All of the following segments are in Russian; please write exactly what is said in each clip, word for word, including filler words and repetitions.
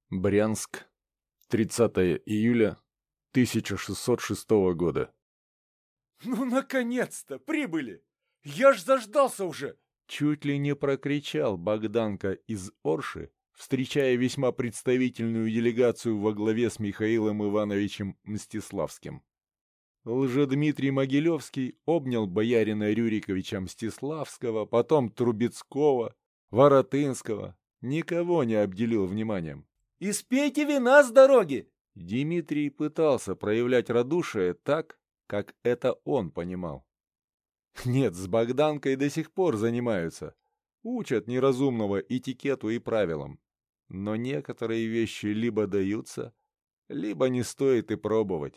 Брянск, тридцатое июля тысяча шестьсот шестого года. «Ну, наконец-то! Прибыли! Я ж заждался уже!» Чуть ли не прокричал Богданка из Орши, встречая весьма представительную делегацию во главе с Михаилом Ивановичем Мстиславским. Лжедмитрий Могилевский обнял боярина Рюриковича Мстиславского, потом Трубецкого, Воротынского, никого не обделил вниманием. «Испейте вина с дороги!» Дмитрий пытался проявлять радушие так, как это он понимал. Нет, с Богданкой до сих пор занимаются. Учат неразумного этикету и правилам. Но некоторые вещи либо даются, либо не стоит и пробовать.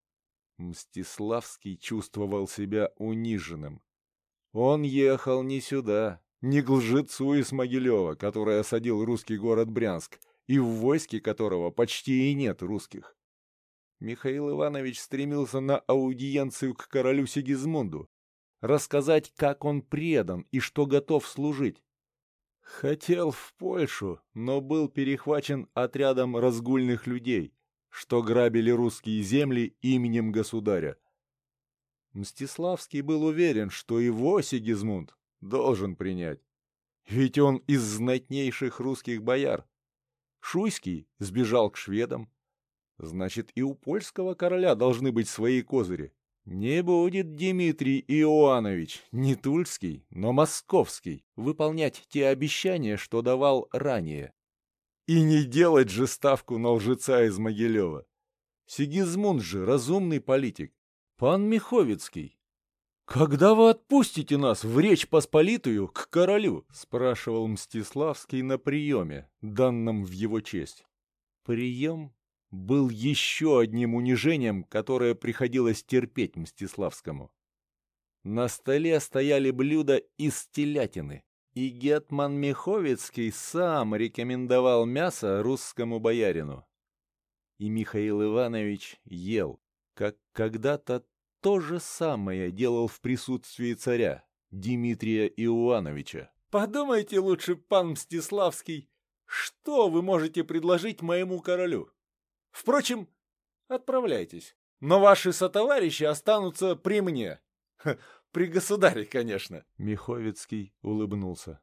Мстиславский чувствовал себя униженным. Он ехал не сюда, не к лжецу из Могилева, который осадил русский город Брянск, и в войске которого почти и нет русских. Михаил Иванович стремился на аудиенцию к королю Сигизмунду, рассказать, как он предан и что готов служить. Хотел в Польшу, но был перехвачен отрядом разгульных людей, что грабили русские земли именем государя. Мстиславский был уверен, что его Сигизмунд должен принять, ведь он из знатнейших русских бояр. Шуйский сбежал к шведам, значит, и у польского короля должны быть свои козыри. Не будет Дмитрий Иоанович, не тульский, но московский, выполнять те обещания, что давал ранее. И не делать же ставку на лжеца из Могилева. Сигизмунд же разумный политик, пан Миховицкий. «Когда вы отпустите нас в Речь Посполитую к королю?» — спрашивал Мстиславский на приеме, данном в его честь. Прием был еще одним унижением, которое приходилось терпеть Мстиславскому. На столе стояли блюда из телятины, и гетман Миховицкий сам рекомендовал мясо русскому боярину. И Михаил Иванович ел, как когда-то то же самое делал в присутствии царя, Дмитрия Иоановича. «Подумайте лучше, пан Мстиславский, что вы можете предложить моему королю? Впрочем, отправляйтесь, но ваши сотоварищи останутся при мне. Ха, при государе, конечно». Миховицкий улыбнулся.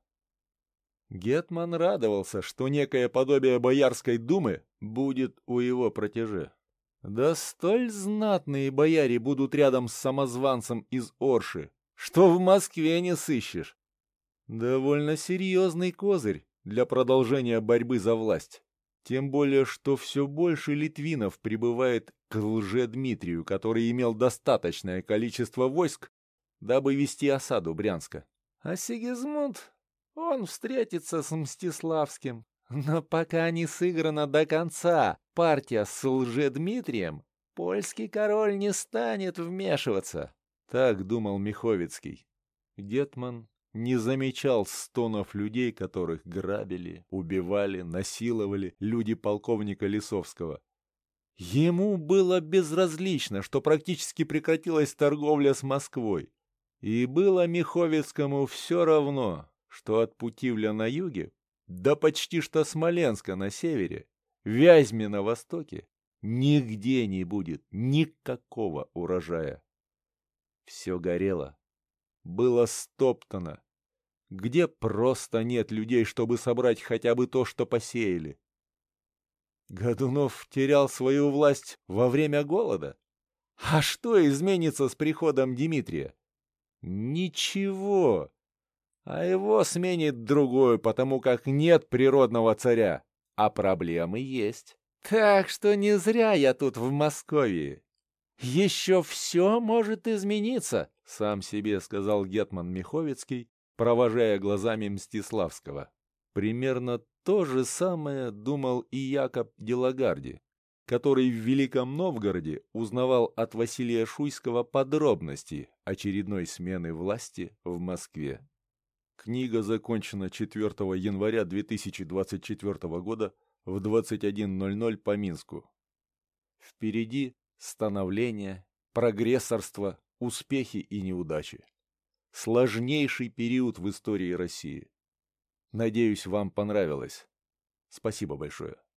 Гетман радовался, что некое подобие Боярской думы будет у его протеже. Да столь знатные бояре будут рядом с самозванцем из Орши, что в Москве не сыщешь. Довольно серьезный козырь для продолжения борьбы за власть. Тем более, что все больше литвинов прибывает к Лжедмитрию, который имел достаточное количество войск, дабы вести осаду Брянска. А Сигизмунд, он встретится с Мстиславским. Но пока не сыграна до конца партия с Лжедмитрием, польский король не станет вмешиваться. Так думал Миховицкий. Гетман не замечал стонов людей, которых грабили, убивали, насиловали люди полковника Лисовского. Ему было безразлично, что практически прекратилась торговля с Москвой. И было Миховицкому все равно, что от Путивля на юге, да почти что Смоленска на севере, Вязьмы на востоке, нигде не будет никакого урожая. Все горело, было стоптано, где просто нет людей, чтобы собрать хотя бы то, что посеяли. Годунов терял свою власть во время голода. А что изменится с приходом Дмитрия? Ничего. А его сменит другой, потому как нет природного царя, а проблемы есть. Так что не зря я тут в Москве. Еще все может измениться, сам себе сказал гетман Миховицкий, провожая глазами Мстиславского. Примерно то же самое думал и Якоб Делагарди, который в Великом Новгороде узнавал от Василия Шуйского подробности очередной смены власти в Москве. Книга закончена четвёртого января две тысячи двадцать четвёртого года в двадцать один ноль ноль по Минску. Впереди становление, прогрессорство, успехи и неудачи. Сложнейший период в истории России. Надеюсь, вам понравилось. Спасибо большое.